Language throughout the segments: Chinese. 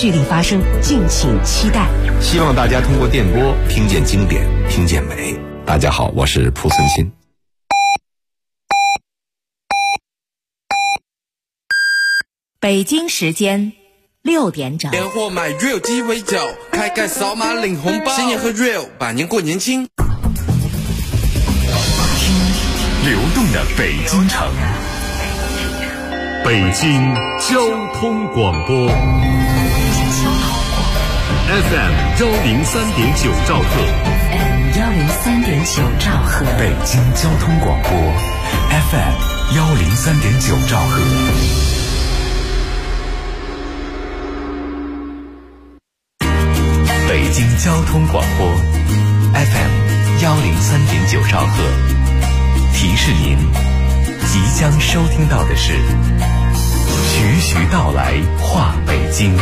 蓄力发声，敬请期待。 希望大家通过电波听见经典，听见美。大家好，我是蒲存昕。 北京时间6点整。 年货买 real 鸡尾酒，开盖扫码领红包，新年喝 real， 百年过年轻。 听流动的北京城，北京交通广播 FM 103.9兆赫， 103.9兆赫， 北京交通广播 FM 103.9兆赫。北京交通广播 FM 103.9兆赫，提示您即将收听到的是徐徐道来话北京。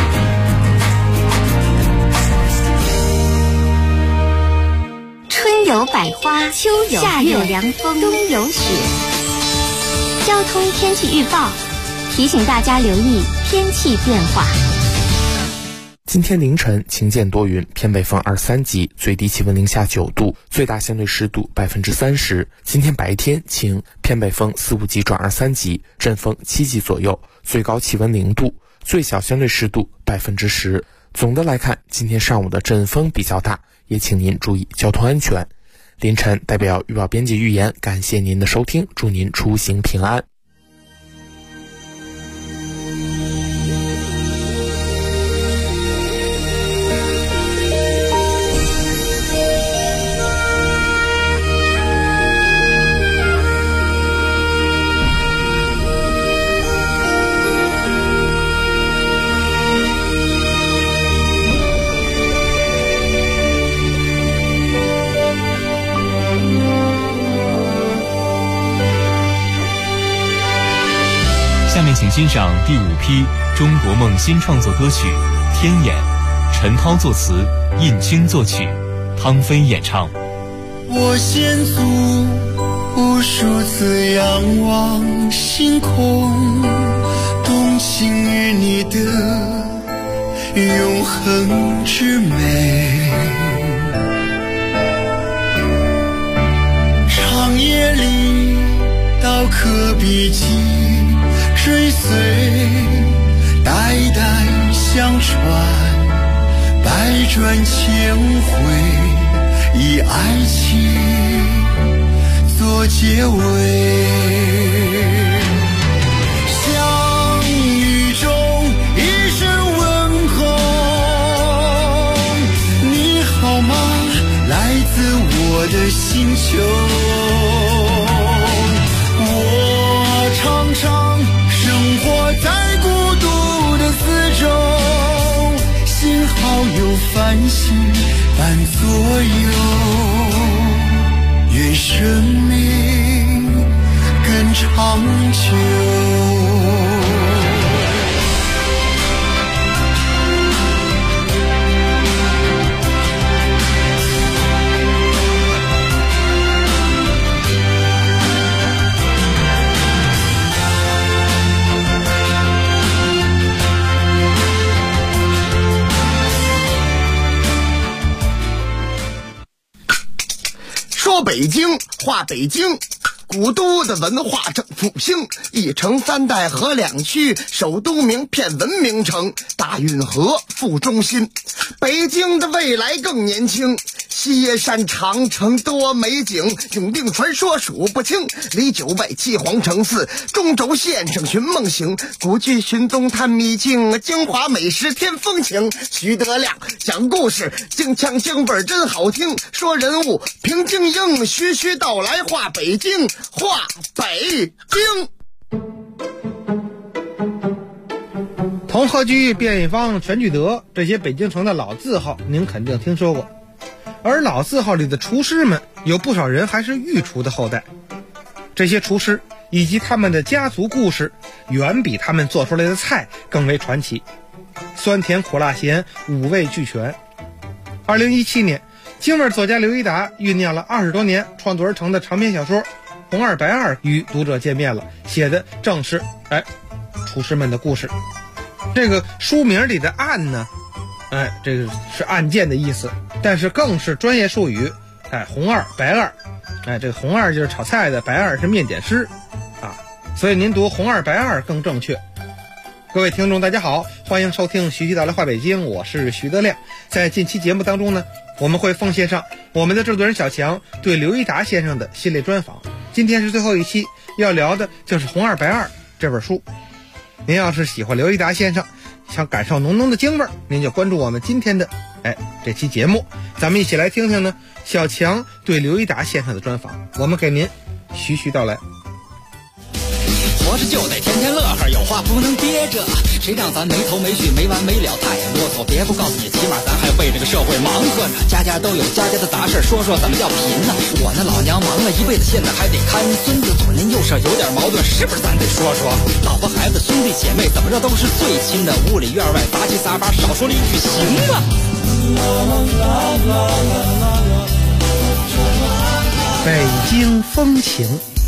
春有百花，秋有夏有凉风，冬有雪。交通天气预报提醒大家留意天气变化。 今天凌晨晴见多云，偏北风2-3级，最低气温零下9度，最大相对湿度30%。今天白天晴，偏北风4-5级转2-3级，阵风7级左右，最高气温0度，最小相对湿度10%。总的来看，今天上午的阵风比较大，也请您注意交通安全。凌晨代表预报编辑预言，感谢您的收听，祝您出行平安。 下面请欣赏第5批中国梦新创作歌曲《天眼》，陈涛作词，印青作曲，汤飞演唱。 我先祖无数次仰望星空，动情于你的永恒之美。长夜里刀刻笔迹追随，代代相传，百转千回，以爱情做结尾。相遇中一声问候，你好吗？来自我的星球。我常常生活在孤独的四周，幸好有繁星伴左右，愿生命更长久。 说北京话北京，古都的文化正复兴，一城三代河两区，首都名片文明城，大运河副中心。北京的未来更年轻，西山长城多美景，永定传说数不清，离九外七皇城寺，中轴线上寻梦行，古剧寻踪探秘境，京华美食添风情。徐德亮讲故事，京腔京味真好听，说人物平京英，徐徐道来话北京，话北京。 同和居、便宜坊、全聚德这些北京城的老字号您肯定听说过，而老字号里的厨师们有不少人还是御厨的后代。这些厨师以及他们的家族故事远比他们做出来的菜更为传奇，酸甜苦辣咸5味俱全。2017年，京味作家刘一达酝酿了20多年创作而成的长篇小说《红二白二》与读者见面了，写的正是厨师们的故事。 这个书名里的案呢，这个是案件的意思，但是更是专业术语，红二白二，这个红二就是炒菜的，白二是面点师啊，所以您读红二白二更正确。各位听众大家好，欢迎收听徐徐道来话北京，我是徐德亮。在近期节目当中呢，我们会奉献上我们的制作人小强对刘一达先生的系列专访。今天是最后一期，要聊的就是《红二白二》这本书。您要是喜欢刘一达先生，想感受浓浓的京味儿，您就关注我们今天的这期节目。咱们一起来听听呢小强对刘一达先生的专访，我们给您徐徐道来。 活着就得天天乐呵，有话不能憋着，谁让咱没头没绪没完没了太啰嗦，别不告诉你，起码咱还为这个社会忙活呢，家家都有家家的杂事，说说怎么叫贫呢？我那老娘忙了一辈子，现在还得看孙子，左邻右舍有点矛盾，是不是咱得说说？老婆孩子兄弟姐妹怎么着都是最亲的，屋里院外杂七杂八，少说了一句行吗？ 北京风情。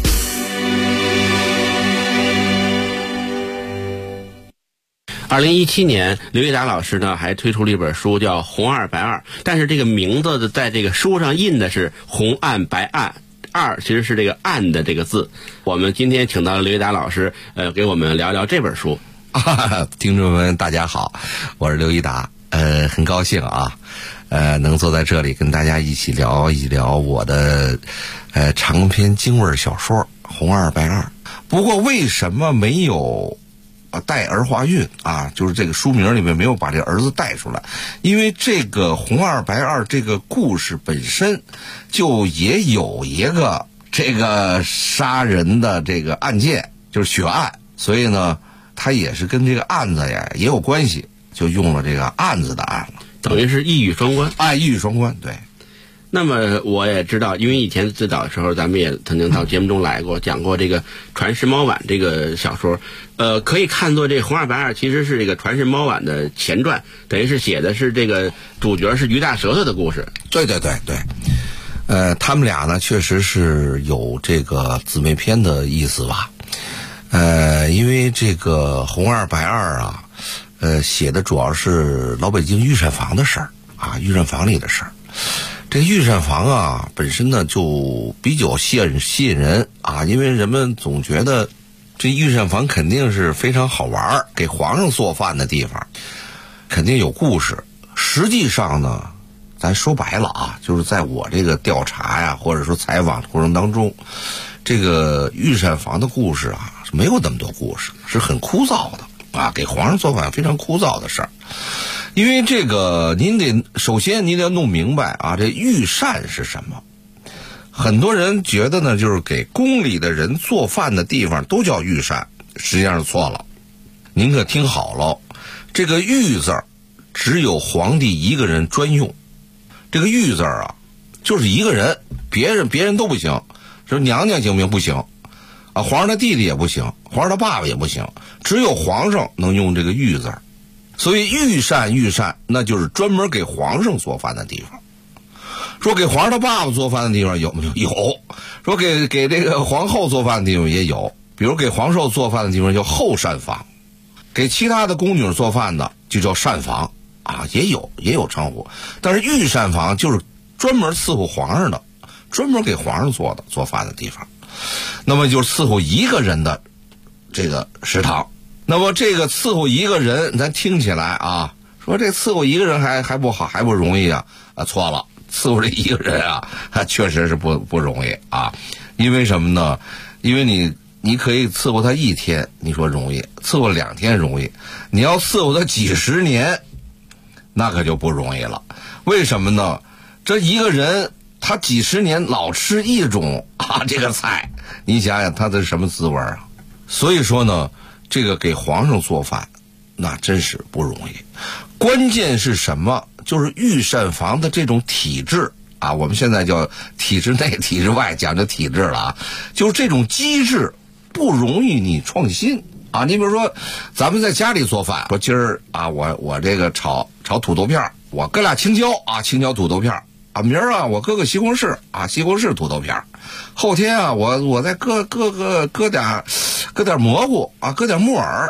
2017年，刘一达老师呢还推出了一本书，叫《红二白二》，但是这个名字在这个书上印的是红案白案，二其实是这个案的这个字。我们今天请到了刘一达老师，给我们聊聊这本书。 听众们大家好，我是刘一达，很高兴啊，能坐在这里跟大家一起聊一聊我的长篇京味小说《红二白二》。不过为什么没有带儿化韵啊？就是这个书名里面没有把这儿子带出来，因为这个红二白二这个故事本身就也有一个这个杀人的这个案件，就是血案，所以呢它也是跟这个案子呀也有关系，就用了这个案子的案了， 等于是一语双关。 一语双关，对。 那么我也知道，因为以前最早的时候咱们也曾经到节目中来过，讲过这个《传世猫碗》这个小说，可以看作这《红二白二》其实是这个《传世猫碗》的前传，等于是写的是这个主角是于大舌头的故事。 对，他们俩呢确实是有这个姊妹篇的意思吧。因为这个《红二白二》啊，写的主要是老北京御膳房的事儿啊，御膳房里的事儿。这个御膳房啊本身呢就比较吸引人啊，因为人们总觉得这御膳房肯定是非常好玩，给皇上做饭的地方，肯定有故事。实际上呢，咱说白了啊，就是在我这个调查呀或者说采访的过程当中，这个御膳房的故事啊是没有那么多故事，是很枯燥的啊，给皇上做饭非常枯燥的事儿。因为这个首先您得弄明白啊，这御膳是什么。很多人觉得呢，就是给宫里的人做饭的地方都叫御膳，实际上是错了。您可听好了，这个御字只有皇帝一个人专用。这个御字啊就是一个人，别人都不行，说娘娘行不行？不行啊，皇上的弟弟也不行，皇上的爸爸也不行，只有皇上能用这个御字。所以御膳那就是专门给皇上做饭的地方。说给皇上的爸爸做饭的地方有没有？有。说给这个皇后做饭的地方也有，比如给皇寿做饭的地方叫后膳房，给其他的宫女做饭的就叫膳房啊，也有称呼。但是御膳房就是专门伺候皇上的，专门给皇上做饭的地方。那么就是伺候一个人的这个食堂。那么这个伺候一个人，咱听起来啊，说这伺候一个人还不好，还不容易啊，错了，伺候这一个人啊，确实是不容易啊。因为什么呢？因为你可以伺候他一天，你说容易；伺候2天容易，你要伺候他几十年，那可就不容易了。为什么呢？这一个人他几十年老吃一种这个菜，你想想他的什么滋味啊？所以说呢，这个给皇上做饭那真是不容易。关键是什么？就是御膳房的这种体制啊，我们现在叫体制内体制外，讲究体制了啊，就是这种机制不容易你创新啊。你比如说咱们在家里做饭，说今儿啊我这个炒土豆片，我搁俩青椒啊，青椒土豆片啊，明儿啊我搁个西红柿啊，西红柿土豆片，后天啊我再搁点蘑菇啊，搁点木耳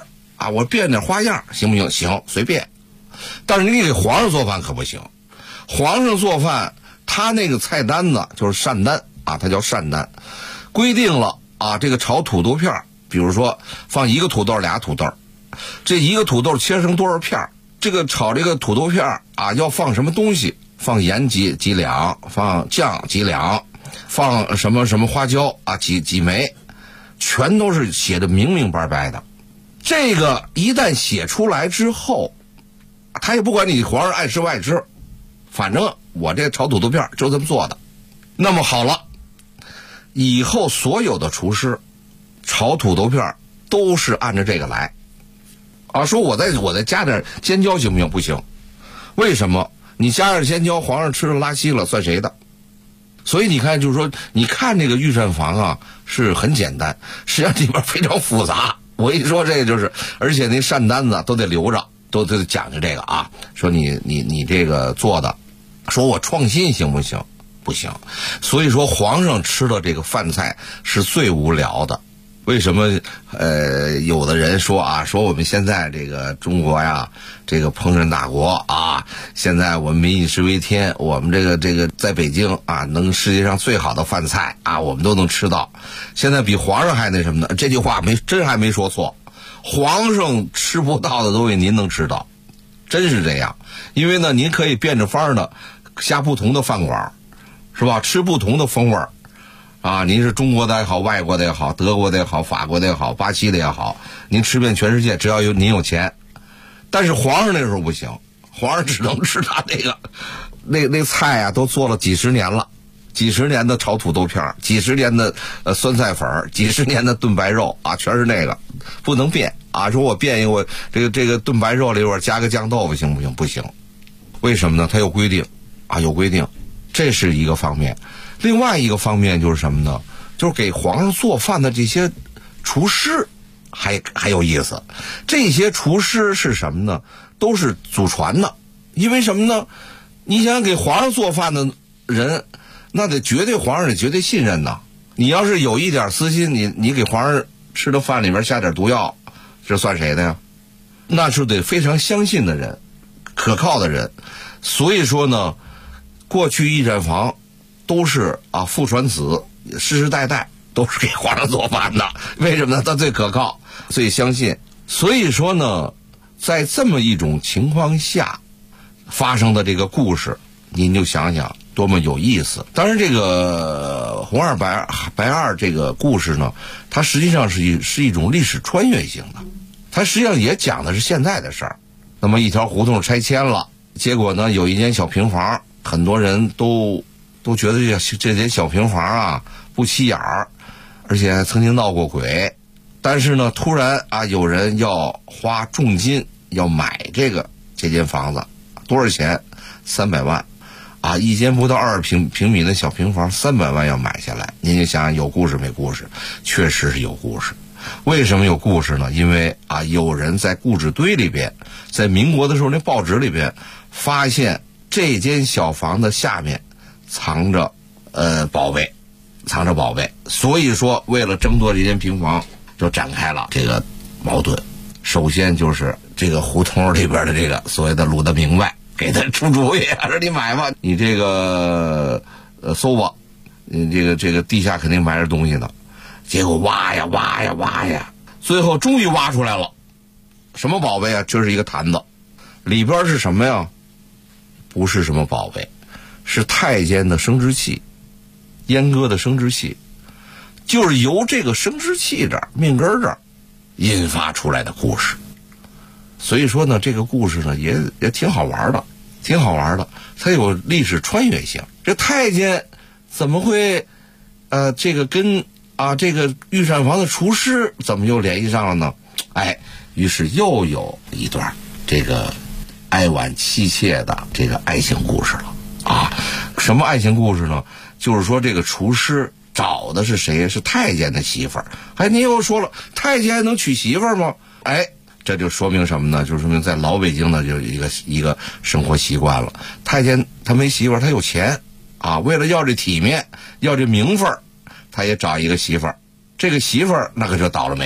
啊，我变点花样行不行？行，随便。但是你给皇上做饭可不行。皇上做饭，他那个菜单子就是膳单啊，它叫膳单，规定了啊，这个炒土豆片，比如说放一个土豆俩土豆，这一个土豆切成多少片，这个炒这个土豆片啊要放什么东西，放盐几两，放酱几两，放什么什么花椒啊几枚，全都是写的明明白白的。这个一旦写出来之后，他也不管你皇上爱吃不爱吃，反正我这炒土豆片就这么做的。那么好了，以后所有的厨师炒土豆片都是按照这个来啊。说我再加点尖椒行不行？不行。为什么？你加点尖椒，皇上吃了拉稀了，算谁的？所以你看，就是说，你看这个御膳房啊，是很简单，实际上里边非常复杂。我一说这个就是，而且那膳单子都得留着，都得讲究这个啊。说你这个做的，说我创新行不行？不行。所以说，皇上吃的这个饭菜是最无聊的。为什么有的人说啊，说我们现在这个中国呀，这个烹饪大国啊，现在我们民以食为天，我们这个在北京啊，能世界上最好的饭菜啊，我们都能吃到。现在比皇上还那什么呢？这句话真还没说错。皇上吃不到的东西您能吃到，真是这样。因为呢，您可以变着法儿的下不同的饭馆，是吧？吃不同的风味儿。啊，您是中国的也好，外国的也好，德国的也好，法国的也好，巴西的也好，您吃遍全世界，只要您有钱。但是皇上那时候不行，皇上只能吃他那菜啊，都做了几十年了，几十年的炒土豆片，几十年的酸菜粉，几十年的炖白肉啊，全是那个，不能变啊。说我变一个，我这个炖白肉里边加个酱豆腐行不行？不行。为什么呢？它有规定啊，有规定，这是一个方面。另外一个方面就是什么呢？就是给皇上做饭的这些厨师还有意思。这些厨师是什么呢？都是祖传的。因为什么呢？你想给皇上做饭的人，那得皇上得绝对信任呐。你要是有一点私心，你给皇上吃的饭里面下点毒药，这算谁的呀？那是得非常相信的人，可靠的人。所以说呢，过去御膳房都是啊父传子，世世代代都是给皇上做饭的。为什么呢？他最可靠，最相信。所以说呢，在这么一种情况下发生的这个故事，您就想想多么有意思。当然，这个红二白二这个故事呢，它实际上是一种历史穿越性的，它实际上也讲的是现在的事儿。那么一条胡同拆迁了，结果呢，有一间小平房，很多人都觉得这间小平房啊不起眼儿，而且还曾经闹过鬼。但是呢，突然啊，有人要花重金要买这间房子，多少钱？300万，啊，一间不到20平米的小平房，300万要买下来。您就想想有故事没故事？确实是有故事。为什么有故事呢？因为啊，有人在故纸堆里边，在民国的时候那报纸里边发现这间小房子下面藏着宝贝，所以说为了争夺这间平房，就展开了这个矛盾。首先就是这个胡同里边的这个所谓的鲁德明白给他出主意，说你买吧，你这个搜吧，你这个地下肯定埋着东西呢。结果挖呀，最后终于挖出来了，什么宝贝啊？就是一个坛子，里边是什么呀？不是什么宝贝，是太监的生殖器，阉割的生殖器，就是由这个生殖器这儿命根这儿引发出来的故事。所以说呢，这个故事呢也挺好玩的，它有历史穿越性。这太监怎么会这个跟这个御膳房的厨师怎么又联系上了呢？于是又有一段这个哀婉凄切的这个爱情故事了啊！什么爱情故事呢？就是说这个厨师找的是谁？是太监的媳妇儿。您又说了，太监还能娶媳妇儿吗？这就说明什么呢？就说明在老北京呢，就一个生活习惯了。太监他没媳妇儿，他有钱啊，为了要这体面，要这名分，他也找一个媳妇儿。这个媳妇儿那可就倒了霉了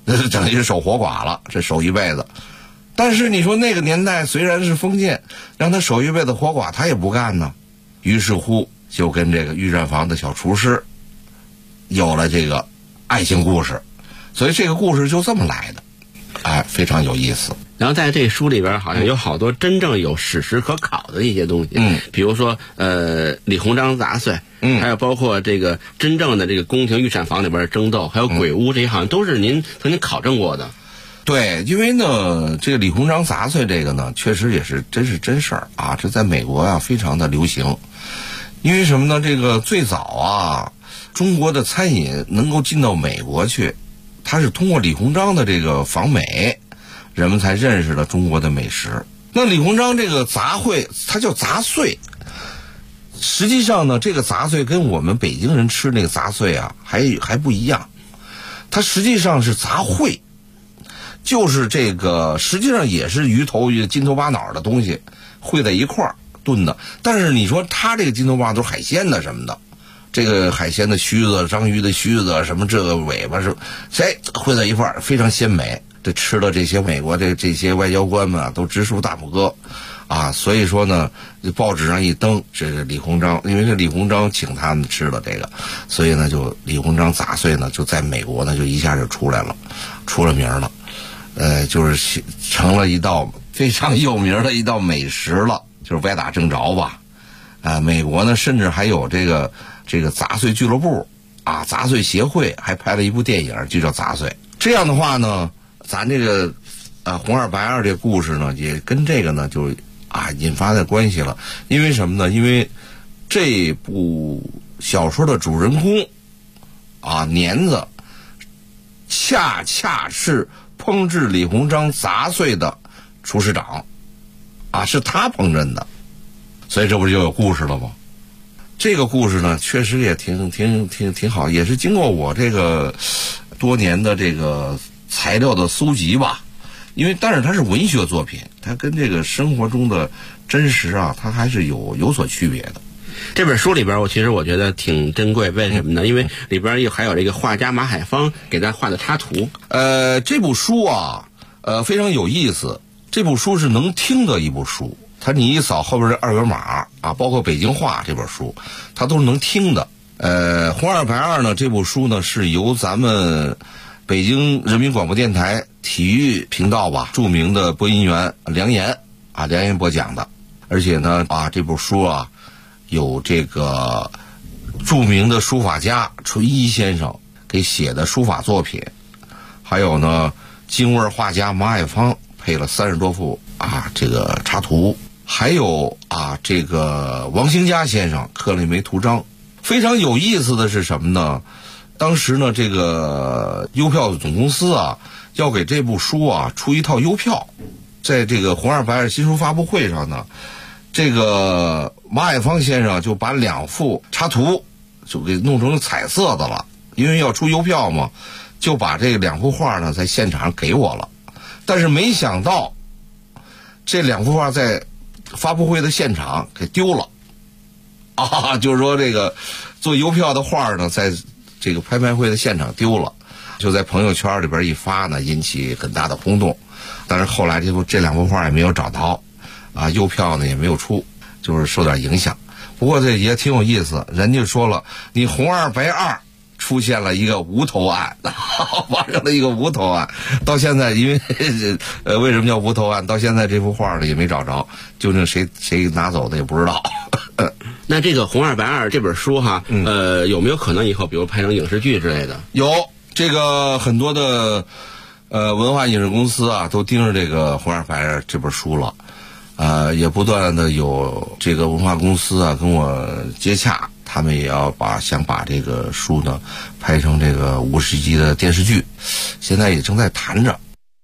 那等于守活寡了，这守一辈子。但是你说那个年代虽然是封建，让他守一辈子活寡，他也不干呢。于是乎就跟这个御膳房的小厨师有了这个爱情故事，所以这个故事就这么来的，哎，非常有意思。 然后在这书里边好像有好多真正有史实可考的一些东西，比如说李鸿章杂碎，还有包括这个真正的这个宫廷御膳房里边的争斗，还有鬼屋，这些好像都是您曾经考证过的。 对，因为呢，这个李鸿章杂碎这个呢，确实也是真事儿啊，这在美国啊非常的流行。因为什么呢？这个最早啊，中国的餐饮能够进到美国去，它是通过李鸿章的这个访美，人们才认识了中国的美食。那李鸿章这个杂烩，它叫杂碎。实际上呢，这个杂碎跟我们北京人吃那个杂碎啊，还不一样。它实际上是杂烩，就是这个实际上也是鱼头、金头巴脑的东西烩在一块儿炖的。但是你说它这个金头巴都是海鲜的什么的，这个海鲜的须子、章鱼的须子什么这个尾巴是谁烩在一块儿，非常鲜美。这吃了这些美国这些外交官们啊，都直竖大拇哥啊。所以说呢，报纸上一登，这是李鸿章，因为是李鸿章请他们吃了这个，所以呢，就李鸿章杂碎呢，就在美国呢就一下就出来了，出了名了。就是成了一道非常有名的一道美食了，就是歪打正着吧。美国呢，甚至还有这个杂碎俱乐部啊，杂碎协会还拍了一部电影，就叫《杂碎》。这样的话呢，咱这个红二白二这故事呢，也跟这个呢就引发的关系了。因为什么呢？因为这部小说的主人公年子恰恰是烹制李鸿章杂碎的厨师长是他烹饪的，所以这不是就有故事了吗？这个故事呢，确实也挺好，也是经过我这个多年的这个材料的搜集吧。但是它是文学作品，它跟这个生活中的真实它还是有所区别的。 这本书里边我觉得挺珍贵，为什么呢？因为里边还有这个画家马海芳给他画的插图。 这部书非常有意思，这部书是能听的一部书，你一扫后边的二维码包括北京话这本书，它都是能听的。红二白二呢，这部书呢是由咱们北京人民广播电台体育频道著名的播音员梁岩播讲的。而且呢这部书有这个著名的书法家淳一先生给写的书法作品，还有呢京味画家马海芳配了30多幅这个插图，还有这个王兴家先生刻了一枚图章。非常有意思的是什么呢？当时呢这个邮票总公司要给这部书出一套邮票，在这个红二白二新书发布会上呢，这个马海芳先生就把2幅插图就给弄成彩色的了，因为要出邮票嘛，就把这2幅画呢在现场给我了。但是没想到这2幅画在发布会的现场给丢了就是说这个做邮票的画呢在这个拍卖会的现场丢了，就在朋友圈里边一发呢，引起很大的轰动。但是后来这2幅画也没有找到邮票呢也没有出，就是受点影响。不过这也挺有意思，人家说了，你红二白二出现了一个无头案，发生了一个无头案。到现在因为为什么叫无头案，到现在这幅画呢也没找着，究竟谁拿走的也不知道。 那这个红二白二这本书有没有可能以后比如拍成影视剧之类的？ 有，这个很多的文化影视公司都盯着这个红二白二这本书了。也不断的有这个文化公司跟我接洽，他们也要想把这个书呢拍成这个50集的电视剧，现在也正在谈着。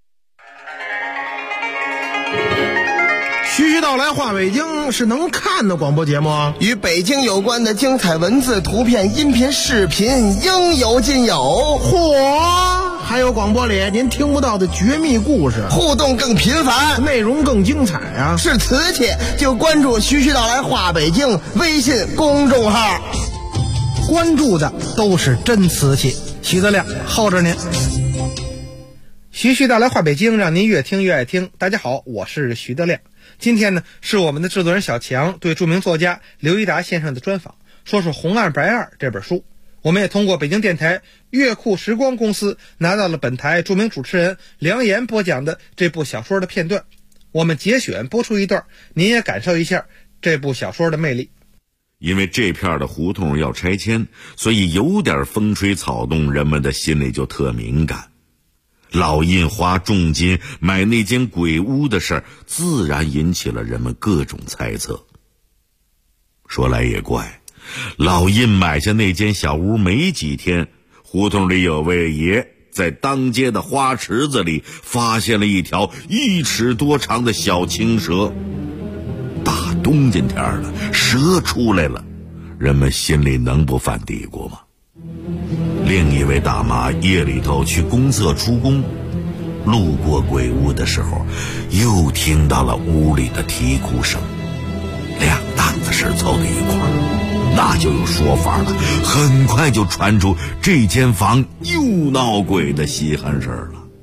徐徐道来话北京是能看的广播节目与北京有关的精彩文字、图片、音频、视频应有尽有。 嚯！还有广播里您听不到的绝密故事， 互动更频繁， 内容更精彩是瓷器就关注徐徐道来话北京微信公众号， 关注的都是真瓷器。徐德亮候着您。 徐徐道来话北京，让您越听越爱听。大家好，我是徐德亮。今天呢，是我们的制作人小强对著名作家刘一达先生的专访，说说《红二白二》这本书。我们也通过北京电台乐库时光公司拿到了本台著名主持人梁岩播讲的这部小说的片段，我们节选播出一段，您也感受一下这部小说的魅力。 因为这片的胡同要拆迁，所以有点风吹草动，人们的心里就特敏感。老印花重金买那间鬼屋的事儿，自然引起了人们各种猜测。说来也怪，老印买下那间小屋没几天，胡同里有位爷在当街的花池子里发现了一条1尺多长的小青蛇。大冬天天了，蛇出来了，人们心里能不犯嘀咕吗？另一位大妈夜里头去公厕出工，路过鬼屋的时候，又听到了屋里的啼哭声，两档子事凑在一块儿，那就有说法了。很快就传出这间房又闹鬼的稀罕事儿了。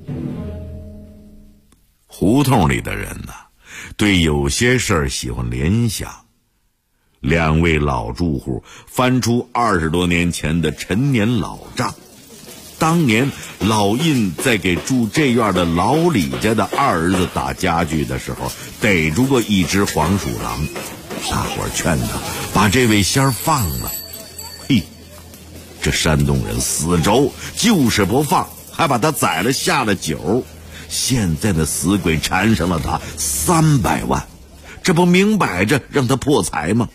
胡同里的人呢，对有些事儿喜欢联想。两位老住户翻出20多年前的陈年老账，当年老印在给住这院的老李家的二儿子打家具的时候，逮住过一只黄鼠狼，大伙儿劝他把这位仙儿放了。嘿，这山东人死轴就是不放，还把他宰了下了酒。现在的死鬼缠上了他300万，这不明摆着让他破财吗？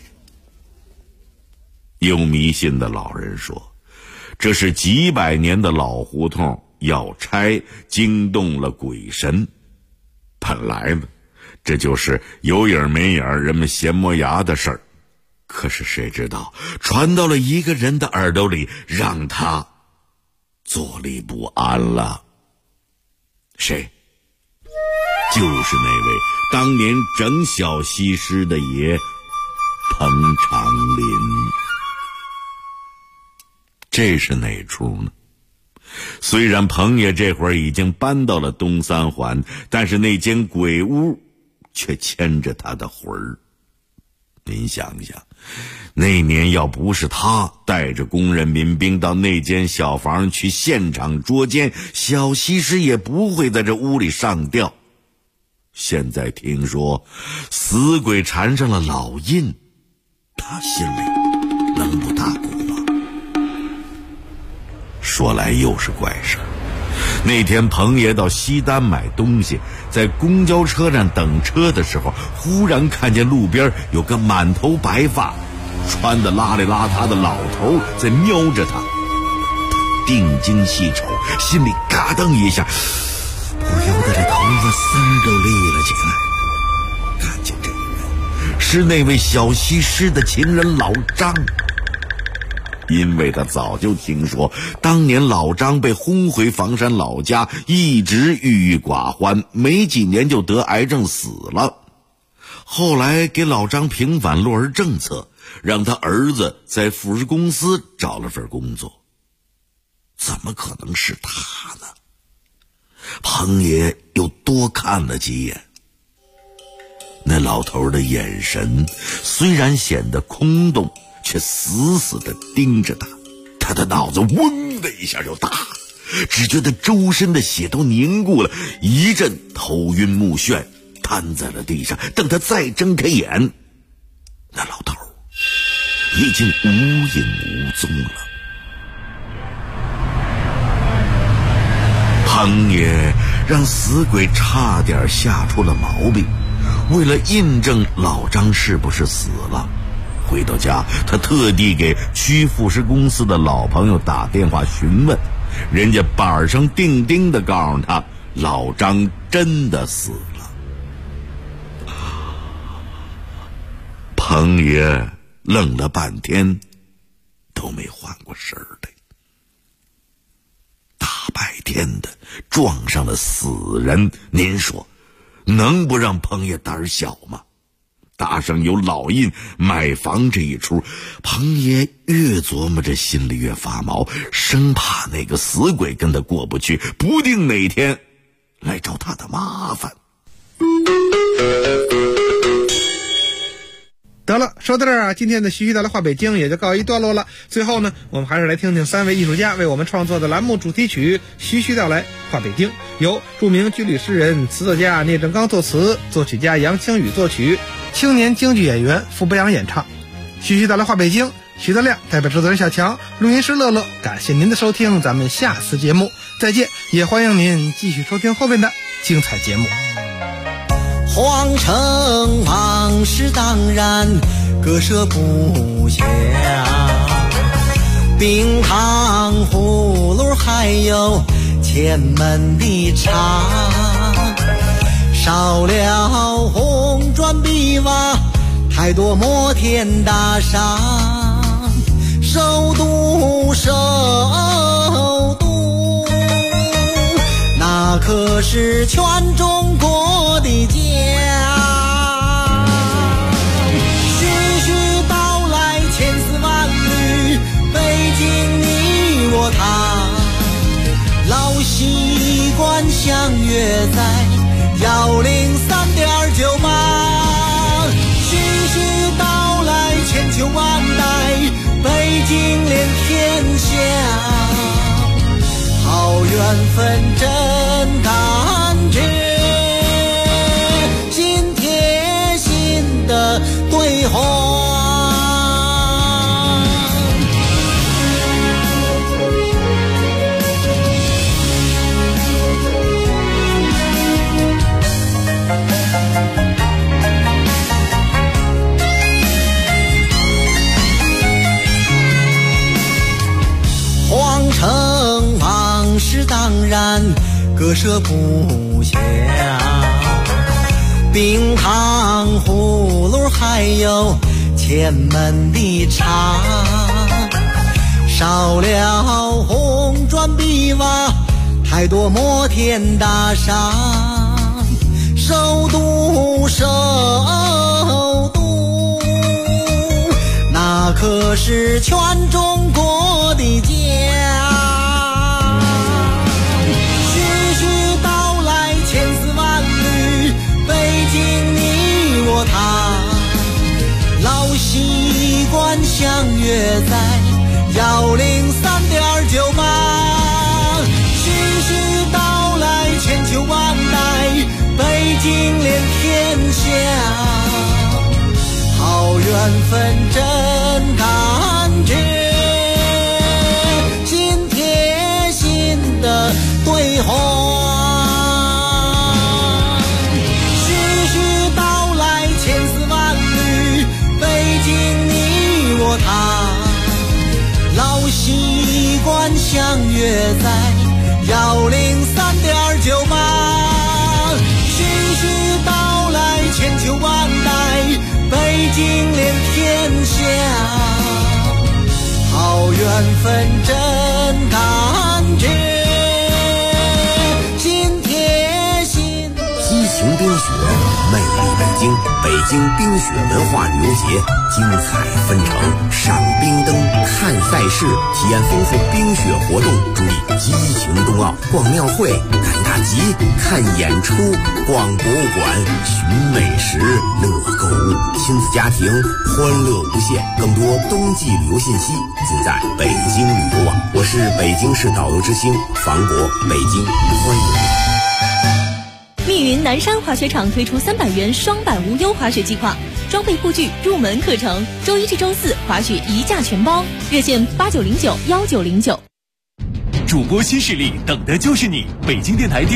有迷信的老人说，这是几百年的老胡同要拆，惊动了鬼神。本来呢，这就是有影没影人们闲磨牙的事儿，可是谁知道传到了一个人的耳朵里，让他坐立不安了。谁？就是那位当年整小西施的爷彭长林。这是哪出呢？虽然彭爷这会儿已经搬到了东三环，但是那间鬼屋却牵着他的魂儿。您想想，那年要不是他带着工人民兵到那间小房去现场捉奸，小西施也不会在这屋里上吊。现在听说死鬼缠上了老印，他心里能不大鼓吗？说来又是怪事儿。那天彭爷到西单买东西，在公交车站等车的时候，忽然看见路边有个满头白发穿得邋里邋遢的老头在瞄着他。定睛细瞅，心里嘎噔一下，不由得这头发丝儿都立了起来。看见这个人是那位小西施的情人老张。因为他早就听说当年老张被轰回房山老家，一直郁郁寡欢，没几年就得癌症死了。后来给老张平反落儿政策，让他儿子在富士公司找了份工作。怎么可能是他呢？彭爷又多看了几眼，那老头的眼神虽然显得空洞，却死死地盯着他。他的脑子嗡的一下就大，只觉得周身的血都凝固了，一阵头晕目眩，瘫在了地上。等他再睁开眼，那老头已经无影无踪了。彭爷让死鬼差点吓出了毛病，为了印证老张是不是死了，回到家他特地给区富士公司的老朋友打电话询问，人家板上钉钉的告诉他老张真的死了。彭爷愣了半天都没缓过神儿来。大白天的撞上了死人，您说能不让彭爷胆小吗？搭上有老印买房这一出，彭爷越琢磨着心里越发毛，生怕那个死鬼跟他过不去，不定哪天来找他的麻烦。 得了，说到这儿啊，今天的徐徐道来话北京也就告一段落了。最后呢，我们还是来听听3位艺术家为我们创作的栏目主题曲《徐徐道来话北京》，由著名军旅诗人、词作家聂政刚作词，作曲家杨清宇作曲，青年京剧演员傅博阳演唱。徐徐道来话北京，徐德亮代表制作人小强，录音师乐乐，感谢您的收听，咱们下次节目再见，也欢迎您继续收听后面的精彩节目。 皇城往事当然割舍不下，冰糖葫芦还有前门的茶，少了红砖碧瓦，太多摩天大厦，首都首都，那可是全中国的家。徐徐道来千丝万缕，北京你我他，老习惯相约在103.98。徐徐道来千秋万代，北京连天下，好缘分真感觉，心贴心的对话。皇城往事当然割舍不下，冰糖葫芦还有前门的茶，少了红砖碧瓦，太多摩天大厦，首都首都，那可是全中国的家。徐徐道来千丝万缕，北京你我他，老习惯相约在103.98。徐徐道来千秋万代，北京连天下，好缘分真感觉，心贴心的对话。徐徐道来千丝万缕，北京你我他，老习惯相约在103.98。徐徐道来千秋万代，北京连天下，好缘分真感觉，心贴心的激情冰雪，魅力北京，北京冰雪文化旅游节精彩纷呈，赏冰灯，看赛事，体验丰富冰雪活动，注意激情冬奥，逛庙会，赶大集，看演出，逛博物馆，寻美食，乐购物，亲子家庭欢乐无限。更多冬季旅游信息尽在北京旅游网。我是北京市导游之星房国，北京欢迎你。 密云南山滑雪场推出300元双板无忧滑雪计划，装备护具、入门课程，周1至周4滑雪1价全包，热线89091909。 主播新势力，等的就是你！北京电台